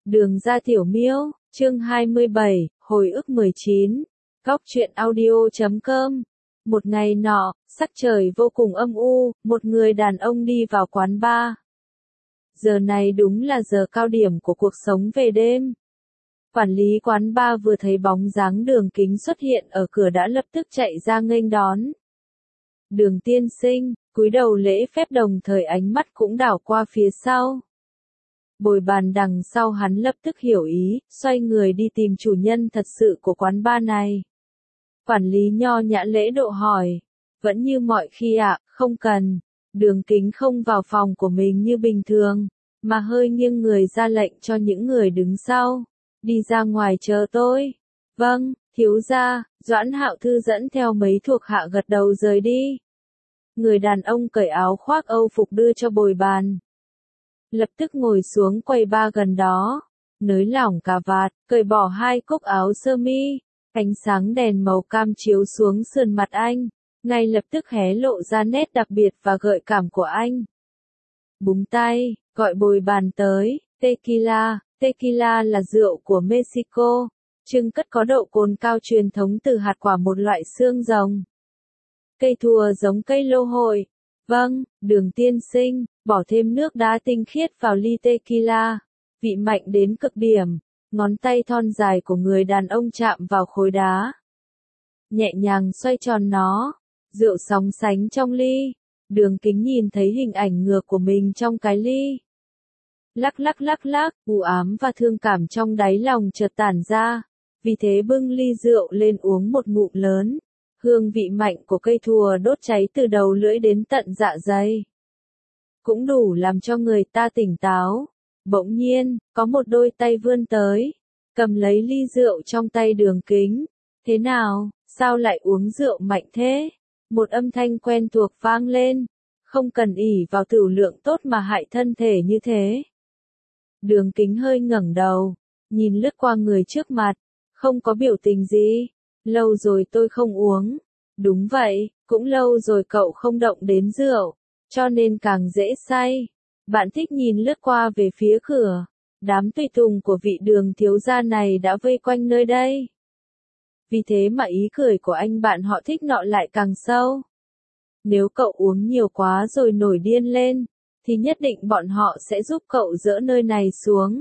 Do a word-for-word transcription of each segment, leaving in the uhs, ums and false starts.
Đường ra Tiểu Miêu, chương hai mươi bảy, hồi ức mười chín, góc truyện audio chấm com. Một ngày nọ, sắc trời vô cùng âm u, một người đàn ông đi vào quán bar. Giờ này đúng là giờ cao điểm của cuộc sống về đêm. Quản lý quán bar vừa thấy bóng dáng Đường Kính xuất hiện ở cửa đã lập tức chạy ra nghênh đón. Đường tiên sinh, cúi đầu lễ phép đồng thời ánh mắt cũng đảo qua phía sau. Bồi bàn đằng sau hắn lập tức hiểu ý, xoay người đi tìm chủ nhân thật sự của quán bar này. Quản lý nho nhã lễ độ hỏi, vẫn như mọi khi ạ, à, không cần. Đường Kính không vào phòng của mình như bình thường, mà hơi nghiêng người ra lệnh cho những người đứng sau, đi ra ngoài chờ tôi. Vâng, thiếu gia. Doãn Hạo Thư dẫn theo mấy thuộc hạ gật đầu rời đi. Người đàn ông cởi áo khoác Âu phục đưa cho bồi bàn. Lập tức ngồi xuống quầy bar gần đó, nới lỏng cà vạt, cởi bỏ hai cúc áo sơ mi, ánh sáng đèn màu cam chiếu xuống sườn mặt anh, ngay lập tức hé lộ ra nét đặc biệt và gợi cảm của anh. Búng tay, gọi bồi bàn tới, tequila, tequila là rượu của Mexico, trưng cất có độ cồn cao truyền thống từ hạt quả một loại xương rồng. Cây thùa giống cây lô hội. Vâng, Đường tiên sinh, bỏ thêm nước đá tinh khiết vào ly tequila, vị mạnh đến cực điểm, ngón tay thon dài của người đàn ông chạm vào khối đá. Nhẹ nhàng xoay tròn nó, rượu sóng sánh trong ly, Đường Kính nhìn thấy hình ảnh ngược của mình trong cái ly. Lắc lắc lắc lắc, u ám và thương cảm trong đáy lòng chợt tản ra, vì thế bưng ly rượu lên uống một ngụm lớn. Hương vị mạnh của cây thùa đốt cháy từ đầu lưỡi đến tận dạ dày. Cũng đủ làm cho người ta tỉnh táo. Bỗng nhiên, có một đôi tay vươn tới, cầm lấy ly rượu trong tay Đường Kính. Thế nào, sao lại uống rượu mạnh thế? Một âm thanh quen thuộc vang lên. Không cần ỷ vào tửu lượng tốt mà hại thân thể như thế. Đường Kính hơi ngẩng đầu, nhìn lướt qua người trước mặt, không có biểu tình gì. Lâu rồi tôi không uống. Đúng vậy, cũng lâu rồi cậu không động đến rượu, cho nên càng dễ say. Bạn thích nhìn lướt qua về phía cửa. Đám tùy tùng của vị Đường thiếu gia này đã vây quanh nơi đây. Vì thế mà ý cười của anh bạn họ thích nọ lại càng sâu. Nếu cậu uống nhiều quá rồi nổi điên lên, thì nhất định bọn họ sẽ giúp cậu dỡ nơi này xuống.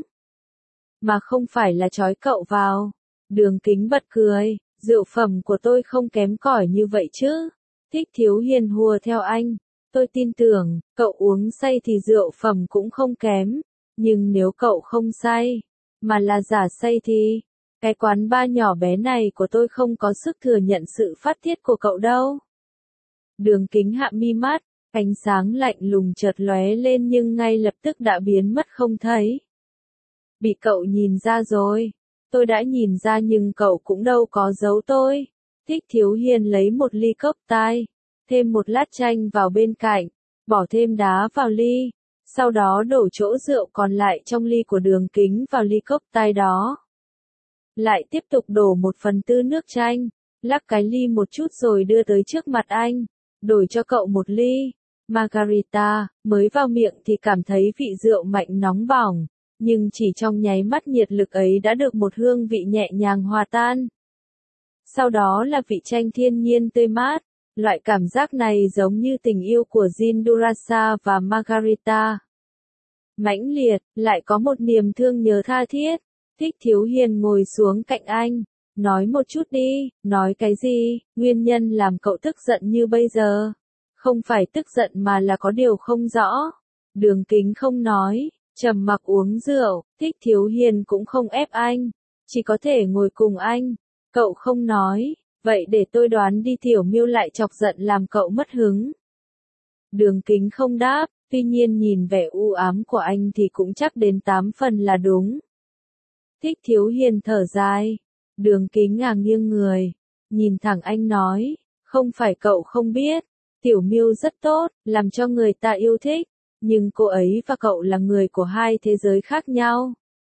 Mà không phải là trói cậu vào. Đường Kính bật cười. Rượu phẩm của tôi không kém cỏi như vậy chứ. Thích Thiếu Hiền hùa theo anh. Tôi tin tưởng, cậu uống say thì rượu phẩm cũng không kém. Nhưng nếu cậu không say, mà là giả say thì, cái quán bar nhỏ bé này của tôi không có sức thừa nhận sự phát tiết của cậu đâu. Đường Kính hạ mi mắt, ánh sáng lạnh lùng chợt lóe lên nhưng ngay lập tức đã biến mất không thấy. Bị cậu nhìn ra rồi. Tôi đã nhìn ra nhưng cậu cũng đâu có giấu tôi. Thích Thiếu Hiền lấy một ly cốc tai, thêm một lát chanh vào bên cạnh, bỏ thêm đá vào ly, sau đó đổ chỗ rượu còn lại trong ly của Đường Kính vào ly cốc tai đó. Lại tiếp tục đổ một phần tư nước chanh, lắc cái ly một chút rồi đưa tới trước mặt anh, đổi cho cậu một ly. Margarita, mới vào miệng thì cảm thấy vị rượu mạnh nóng bỏng. Nhưng chỉ trong nháy mắt nhiệt lực ấy đã được một hương vị nhẹ nhàng hòa tan. Sau đó là vị chanh thiên nhiên tươi mát, loại cảm giác này giống như tình yêu của Gin Durasa và Margarita. Mãnh liệt, lại có một niềm thương nhớ tha thiết. Thích Thiếu Hiền ngồi xuống cạnh anh, nói một chút đi. Nói cái gì? Nguyên nhân làm cậu tức giận như bây giờ? Không phải tức giận mà là có điều không rõ. Đường Kính không nói. Trầm mặc uống rượu, Thích Thiếu Hiền cũng không ép anh, chỉ có thể ngồi cùng anh. Cậu không nói, vậy để tôi đoán đi Tiểu Miêu lại chọc giận làm cậu mất hứng. Đường Kính không đáp, tuy nhiên nhìn vẻ u ám của anh thì cũng chắc đến tám phần là đúng. Thích Thiếu Hiền thở dài, Đường Kính ngả nghiêng người, nhìn thẳng anh nói, không phải cậu không biết, Tiểu Miêu rất tốt, làm cho người ta yêu thích. Nhưng cô ấy và cậu là người của hai thế giới khác nhau.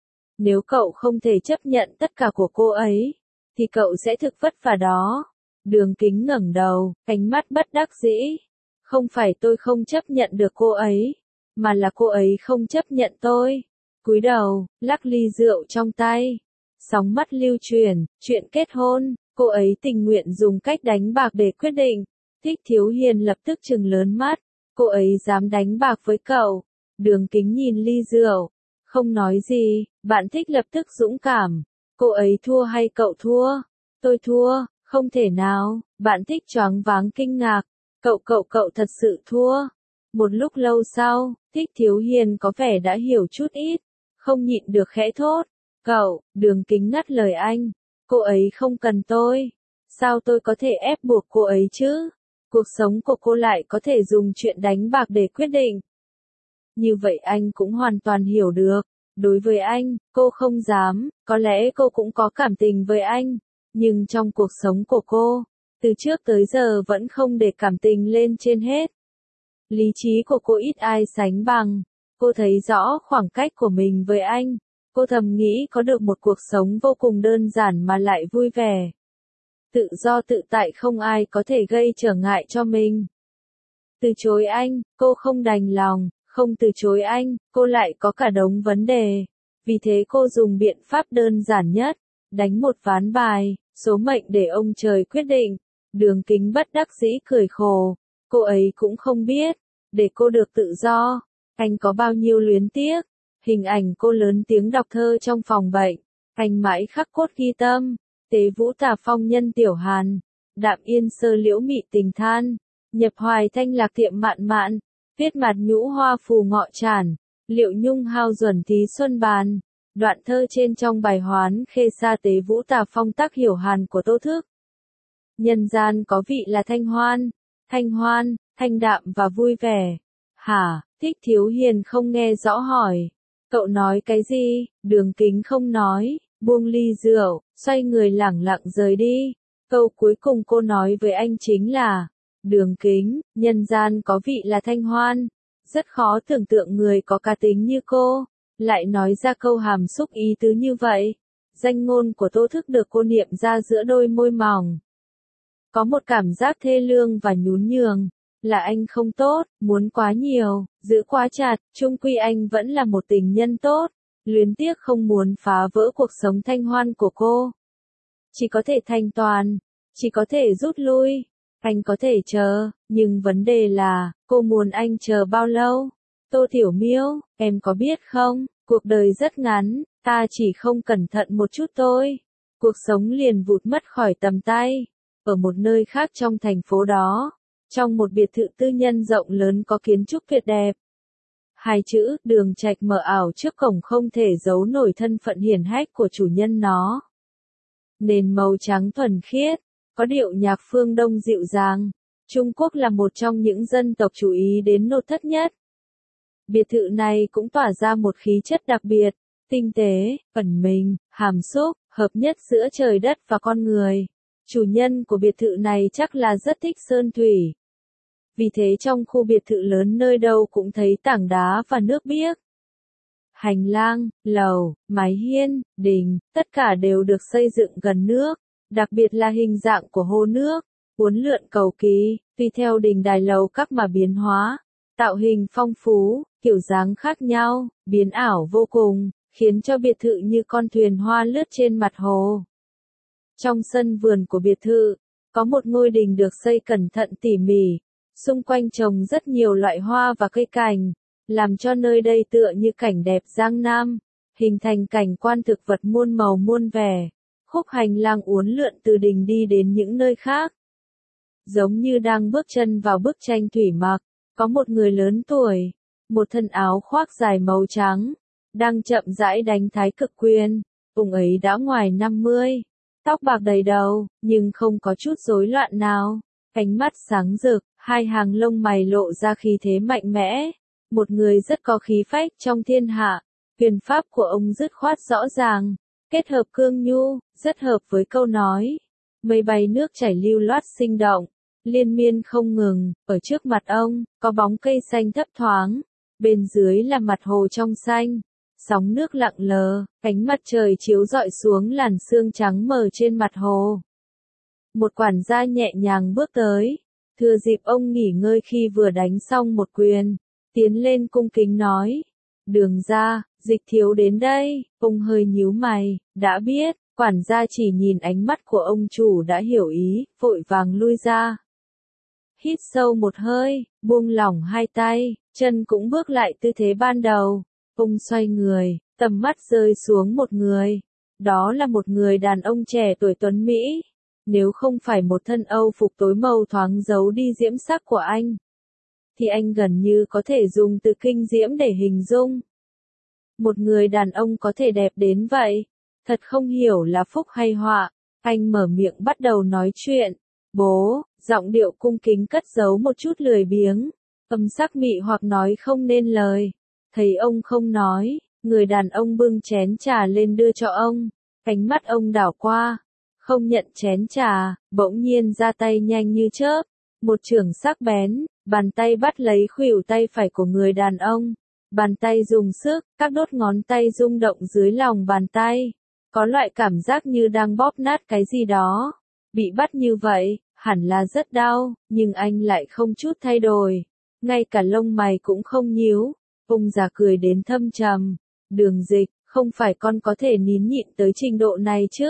Nếu cậu không thể chấp nhận tất cả của cô ấy, thì cậu sẽ thực vất vả đó. Đường Kính ngẩng đầu, ánh mắt bất đắc dĩ. Không phải tôi không chấp nhận được cô ấy, mà là cô ấy không chấp nhận tôi. cúi đầu, lắc ly rượu trong tay. Sóng mắt lưu truyền, chuyện kết hôn, cô ấy tình nguyện dùng cách đánh bạc để quyết định. Thích Thiếu Hiền lập tức trừng lớn mắt, cô ấy dám đánh bạc với cậu. Đường Kính nhìn ly rượu, không nói gì, bạn Thích lập tức dũng cảm. Cô ấy thua hay cậu thua? Tôi thua, không thể nào, bạn Thích choáng váng kinh ngạc. Cậu cậu cậu thật sự thua. Một lúc lâu sau, Thích Thiếu Hiền có vẻ đã hiểu chút ít, không nhịn được khẽ thốt. Cậu, Đường Kính ngắt lời anh. Cô ấy không cần tôi. Sao tôi có thể ép buộc cô ấy chứ? Cuộc sống của cô lại có thể dùng chuyện đánh bạc để quyết định. Như vậy anh cũng hoàn toàn hiểu được. Đối với anh, cô không dám, có lẽ cô cũng có cảm tình với anh. Nhưng trong cuộc sống của cô, từ trước tới giờ vẫn không để cảm tình lên trên hết. Lý trí của cô ít ai sánh bằng. Cô thấy rõ khoảng cách của mình với anh. Cô thầm nghĩ có được một cuộc sống vô cùng đơn giản mà lại vui vẻ. Tự do tự tại không ai có thể gây trở ngại cho mình. Từ chối anh, cô không đành lòng, không từ chối anh, cô lại có cả đống vấn đề. Vì thế cô dùng biện pháp đơn giản nhất, đánh một ván bài, số mệnh để ông trời quyết định. Đường Kính bất đắc dĩ cười khổ, cô ấy cũng không biết, để cô được tự do, anh có bao nhiêu luyến tiếc. Hình ảnh cô lớn tiếng đọc thơ trong phòng bệnh, anh mãi khắc cốt ghi tâm. Tế vũ tà phong nhân tiểu hàn, đạm yên sơ liễu mị tình than, nhập hoài thanh lạc tiệm mạn mạn, viết mặt nhũ hoa phù ngọ tràn, liệu nhung hao duẩn thí xuân bàn. Đoạn thơ trên trong bài Hoán Khê Sa Tế vũ tà phong tác hiểu hàn của Tô Thức. Nhân gian có vị là thanh hoan, thanh hoan, thanh đạm và vui vẻ. Hả? Thích Thiếu Hiền không nghe rõ hỏi. Cậu nói cái gì? Đường Kính không nói, buông ly rượu, xoay người lẳng lặng rời đi. Câu cuối cùng cô nói với anh chính là, Đường Kính, nhân gian có vị là thanh hoan. Rất khó tưởng tượng người có cá tính như cô, lại nói ra câu hàm xúc ý tứ như vậy. Danh ngôn của Tô Thức được cô niệm ra giữa đôi môi mỏng. Có một cảm giác thê lương và nhún nhường. Là anh không tốt, muốn quá nhiều, giữ quá chặt, chung quy anh vẫn là một tình nhân tốt. Luyến tiếc không muốn phá vỡ cuộc sống thanh hoan của cô. Chỉ có thể thanh toàn, chỉ có thể rút lui. Anh có thể chờ, nhưng vấn đề là, cô muốn anh chờ bao lâu? Tô Tiểu Miêu, em có biết không, cuộc đời rất ngắn, ta chỉ không cẩn thận một chút thôi. Cuộc sống liền vụt mất khỏi tầm tay. Ở một nơi khác trong thành phố đó, trong một biệt thự tư nhân rộng lớn có kiến trúc tuyệt đẹp. Hai chữ Đường Trạch mờ ảo trước cổng không thể giấu nổi thân phận hiển hách của chủ nhân nó. Nền màu trắng thuần khiết, có điệu nhạc phương Đông dịu dàng. Trung Quốc là một trong những dân tộc chú ý đến nội thất nhất. Biệt thự này cũng tỏa ra một khí chất đặc biệt, tinh tế, ẩn mình, hàm xúc, hợp nhất giữa trời đất và con người. Chủ nhân của biệt thự này chắc là rất thích sơn thủy. Vì thế trong khu biệt thự lớn nơi đâu cũng thấy tảng đá và nước biếc. Hành lang, lầu, mái hiên, đình, tất cả đều được xây dựng gần nước, đặc biệt là hình dạng của hồ nước, uốn lượn cầu kỳ, tùy theo đình đài lầu các mà biến hóa, tạo hình phong phú, kiểu dáng khác nhau, biến ảo vô cùng, khiến cho biệt thự như con thuyền hoa lướt trên mặt hồ. Trong sân vườn của biệt thự, có một ngôi đình được xây cẩn thận tỉ mỉ, xung quanh trồng rất nhiều loại hoa và cây cảnh, làm cho nơi đây tựa như cảnh đẹp Giang Nam, hình thành cảnh quan thực vật muôn màu muôn vẻ. Khúc hành lang uốn lượn từ đình đi đến những nơi khác. Giống như đang bước chân vào bức tranh thủy mặc, có một người lớn tuổi, một thân áo khoác dài màu trắng, đang chậm rãi đánh thái cực quyền. Ông ấy đã ngoài năm mươi, tóc bạc đầy đầu, nhưng không có chút rối loạn nào. Ánh mắt sáng rực, hai hàng lông mày lộ ra khí thế mạnh mẽ. Một người rất có khí phách trong thiên hạ. Quyền pháp của ông dứt khoát rõ ràng, kết hợp cương nhu, rất hợp với câu nói. Mây bay nước chảy lưu loát sinh động, liên miên không ngừng. Ở trước mặt ông, có bóng cây xanh thấp thoáng. Bên dưới là mặt hồ trong xanh. Sóng nước lặng lờ, ánh mặt trời chiếu rọi xuống làn sương trắng mờ trên mặt hồ. Một quản gia nhẹ nhàng bước tới, thừa dịp ông nghỉ ngơi khi vừa đánh xong một quyền, tiến lên cung kính nói, Đường gia, Dịch Thiếu đến đây, ông hơi nhíu mày, đã biết, quản gia chỉ nhìn ánh mắt của ông chủ đã hiểu ý, vội vàng lui ra. Hít sâu một hơi, buông lỏng hai tay, chân cũng bước lại tư thế ban đầu. Ông xoay người, tầm mắt rơi xuống một người. Đó là một người đàn ông trẻ tuổi tuấn Mỹ. Nếu không phải một thân Âu phục tối màu thoáng giấu đi diễm sắc của anh, thì anh gần như có thể dùng từ kinh diễm để hình dung. Một người đàn ông có thể đẹp đến vậy, thật không hiểu là phúc hay họa. Anh mở miệng bắt đầu nói chuyện. Bố, giọng điệu cung kính cất giấu một chút lười biếng, âm sắc mị hoặc nói không nên lời. Thấy ông không nói, người đàn ông bưng chén trà lên đưa cho ông. Ánh mắt ông đảo qua, không nhận chén trà, bỗng nhiên ra tay nhanh như chớp. Một chưởng sắc bén, bàn tay bắt lấy khuỷu tay phải của người đàn ông. Bàn tay dùng sức, các đốt ngón tay rung động dưới lòng bàn tay. Có loại cảm giác như đang bóp nát cái gì đó. Bị bắt như vậy, hẳn là rất đau, nhưng anh lại không chút thay đổi. Ngay cả lông mày cũng không nhíu. Ông già cười đến thâm trầm. Đường Dịch, không phải con có thể nín nhịn tới trình độ này chứ?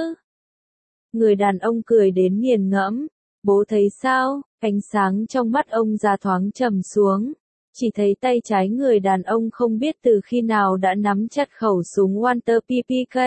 Người đàn ông cười đến nghiền ngẫm. Bố thấy sao? Ánh sáng trong mắt ông già thoáng trầm xuống. Chỉ thấy tay trái người đàn ông không biết từ khi nào đã nắm chặt khẩu súng Walter pê pê ca.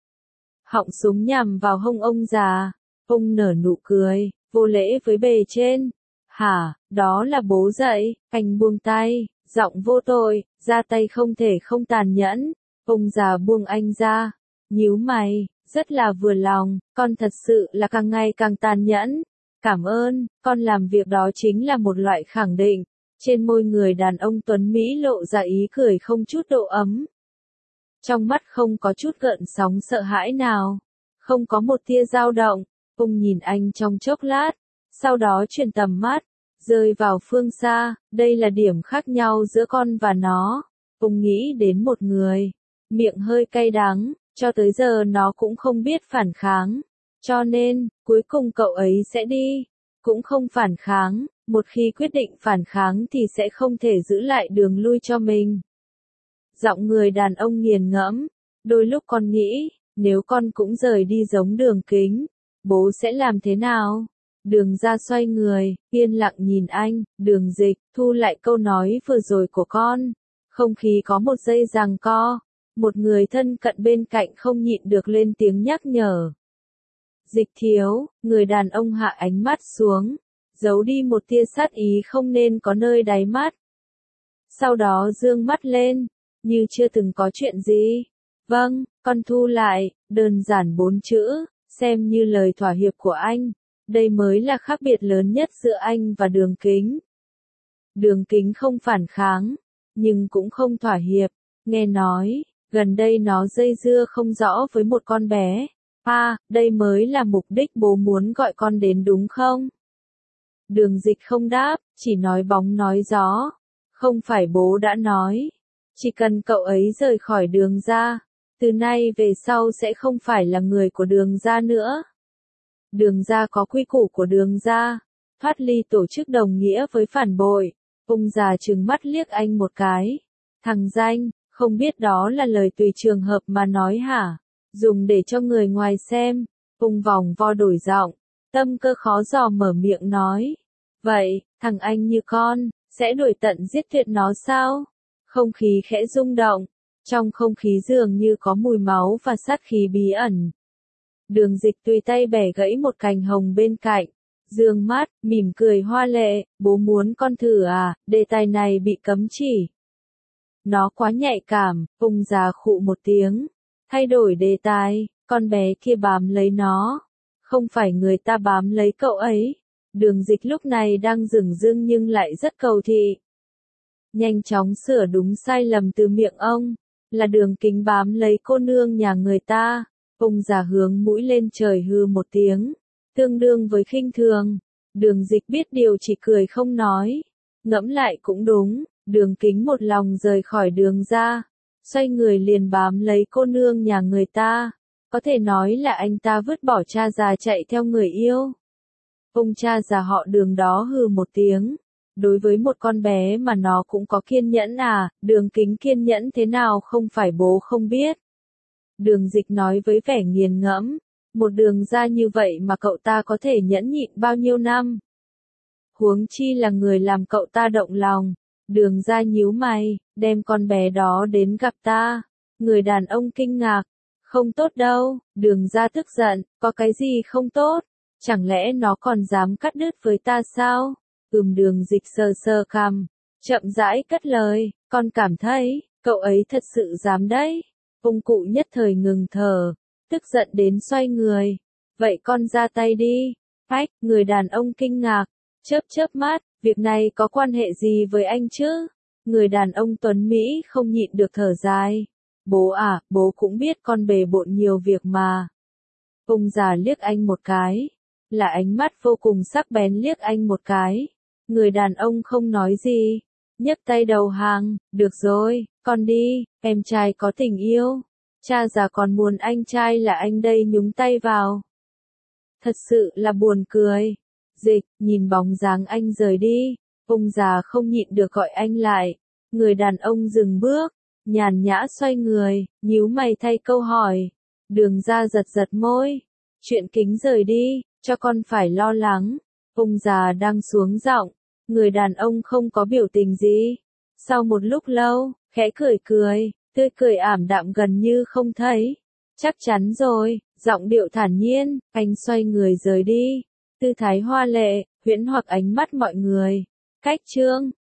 Họng súng nhằm vào hông ông già. Ông nở nụ cười, vô lễ với bề trên. Hả, đó là bố dạy. Anh buông tay, giọng vô tội, ra tay không thể không tàn nhẫn. Ông già buông anh ra, nhíu mày, rất là vừa lòng, con thật sự là càng ngày càng tàn nhẫn. Cảm ơn, con làm việc đó chính là một loại khẳng định. Trên môi người đàn ông tuấn Mỹ lộ ra ý cười không chút độ ấm. Trong mắt không có chút gợn sóng sợ hãi nào, không có một tia dao động. Ông nhìn anh trong chốc lát, sau đó chuyển tầm mắt, rơi vào phương xa. Đây là điểm khác nhau giữa con và nó. Ông nghĩ đến một người, miệng hơi cay đắng, cho tới giờ nó cũng không biết phản kháng. Cho nên, cuối cùng cậu ấy sẽ đi, cũng không phản kháng. Một khi quyết định phản kháng thì sẽ không thể giữ lại đường lui cho mình. Giọng người đàn ông nghiền ngẫm, đôi lúc con nghĩ, nếu con cũng rời đi giống Đường Kính, bố sẽ làm thế nào? Đường Gia xoay người, yên lặng nhìn anh. Đường Dịch, thu lại câu nói vừa rồi của con. Không khí có một giây giằng co, một người thân cận bên cạnh không nhịn được lên tiếng nhắc nhở. Dịch Thiếu, người đàn ông hạ ánh mắt xuống, giấu đi một tia sát ý không nên có nơi đáy mắt. Sau đó dương mắt lên, như chưa từng có chuyện gì. Vâng, con thu lại, đơn giản bốn chữ, xem như lời thỏa hiệp của anh. Đây mới là khác biệt lớn nhất giữa anh và Đường Kính. Đường Kính không phản kháng, nhưng cũng không thỏa hiệp. Nghe nói, gần đây nó dây dưa không rõ với một con bé. À, đây mới là mục đích bố muốn gọi con đến đúng không? Đường Dịch không đáp, chỉ nói bóng nói gió. Không phải bố đã nói, chỉ cần cậu ấy rời khỏi Đường Gia, từ nay về sau sẽ không phải là người của Đường Gia nữa. Đường Gia có quy củ của Đường Gia, thoát ly tổ chức đồng nghĩa với phản bội. Ông già trừng mắt liếc anh một cái. Thằng danh, không biết đó là lời tùy trường hợp mà nói hả? Dùng để cho người ngoài xem. Ông vòng vo đổi giọng, tâm cơ khó dò mở miệng nói. Vậy, thằng anh như con, sẽ đuổi tận giết tuyệt nó sao? Không khí khẽ rung động, trong không khí dường như có mùi máu và sát khí bí ẩn. Đường Dịch tùy tay bẻ gãy một cành hồng bên cạnh, dương mắt, mỉm cười hoa lệ. Bố muốn con thử à? Đề tài này bị cấm chỉ. Nó quá nhạy cảm. Ông già khụ một tiếng, thay đổi đề tài. Con bé kia bám lấy nó, không phải người ta bám lấy cậu ấy. Đường Dịch lúc này đang dửng dưng nhưng lại rất cầu thị. Nhanh chóng sửa đúng sai lầm từ miệng ông, là Đường Kính bám lấy cô nương nhà người ta. Ông già hướng mũi lên trời hư một tiếng, tương đương với khinh thường. Đường Dịch biết điều chỉ cười không nói. Ngẫm lại cũng đúng, Đường Kính một lòng rời khỏi Đường Gia, xoay người liền bám lấy cô nương nhà người ta. Có thể nói là anh ta vứt bỏ cha già chạy theo người yêu. Ông cha già họ Đường đó hừ một tiếng, Đối với một con bé mà nó cũng có kiên nhẫn à, Đường Kính kiên nhẫn thế nào không phải bố không biết. Đường Dịch nói với vẻ nghiền ngẫm, một Đường gia như vậy mà cậu ta có thể nhẫn nhịn bao nhiêu năm. Huống chi là người làm cậu ta động lòng. Đường gia nhíu mày, đem con bé đó đến gặp ta. Người đàn ông kinh ngạc, không tốt đâu. Đường gia tức giận, có cái gì không tốt? Chẳng lẽ nó còn dám cắt đứt với ta sao? Ừm Đường Dịch sờ sờ cằm, chậm rãi cất lời, con cảm thấy, cậu ấy thật sự dám đấy. Ông cụ nhất thời ngừng thở, tức giận đến xoay người. Vậy con ra tay đi. Ách, người đàn ông kinh ngạc, chớp chớp mắt, việc này có quan hệ gì với anh chứ? Người đàn ông tuấn Mỹ không nhịn được thở dài. Bố à, bố cũng biết con bề bộn nhiều việc mà. Ông già liếc anh một cái, là ánh mắt vô cùng sắc bén liếc anh một cái. Người đàn ông không nói gì, nhấc tay đầu hàng, được rồi, con đi, em trai có tình yêu. Cha già còn muốn anh trai là anh đây nhúng tay vào. Thật sự là buồn cười. Dịch, nhìn bóng dáng anh rời đi, ông già không nhịn được gọi anh lại. Người đàn ông dừng bước, nhàn nhã xoay người, nhíu mày thay câu hỏi. Đường ra giật giật môi. Chuyện Kính rời đi, cho con phải lo lắng. Ông già đang xuống giọng, người đàn ông không có biểu tình gì. Sau một lúc lâu, khẽ cười cười, tươi cười ảm đạm gần như không thấy. Chắc chắn rồi, giọng điệu thản nhiên, anh xoay người rời đi. Tư thái hoa lệ, huyễn hoặc ánh mắt mọi người. Cách chương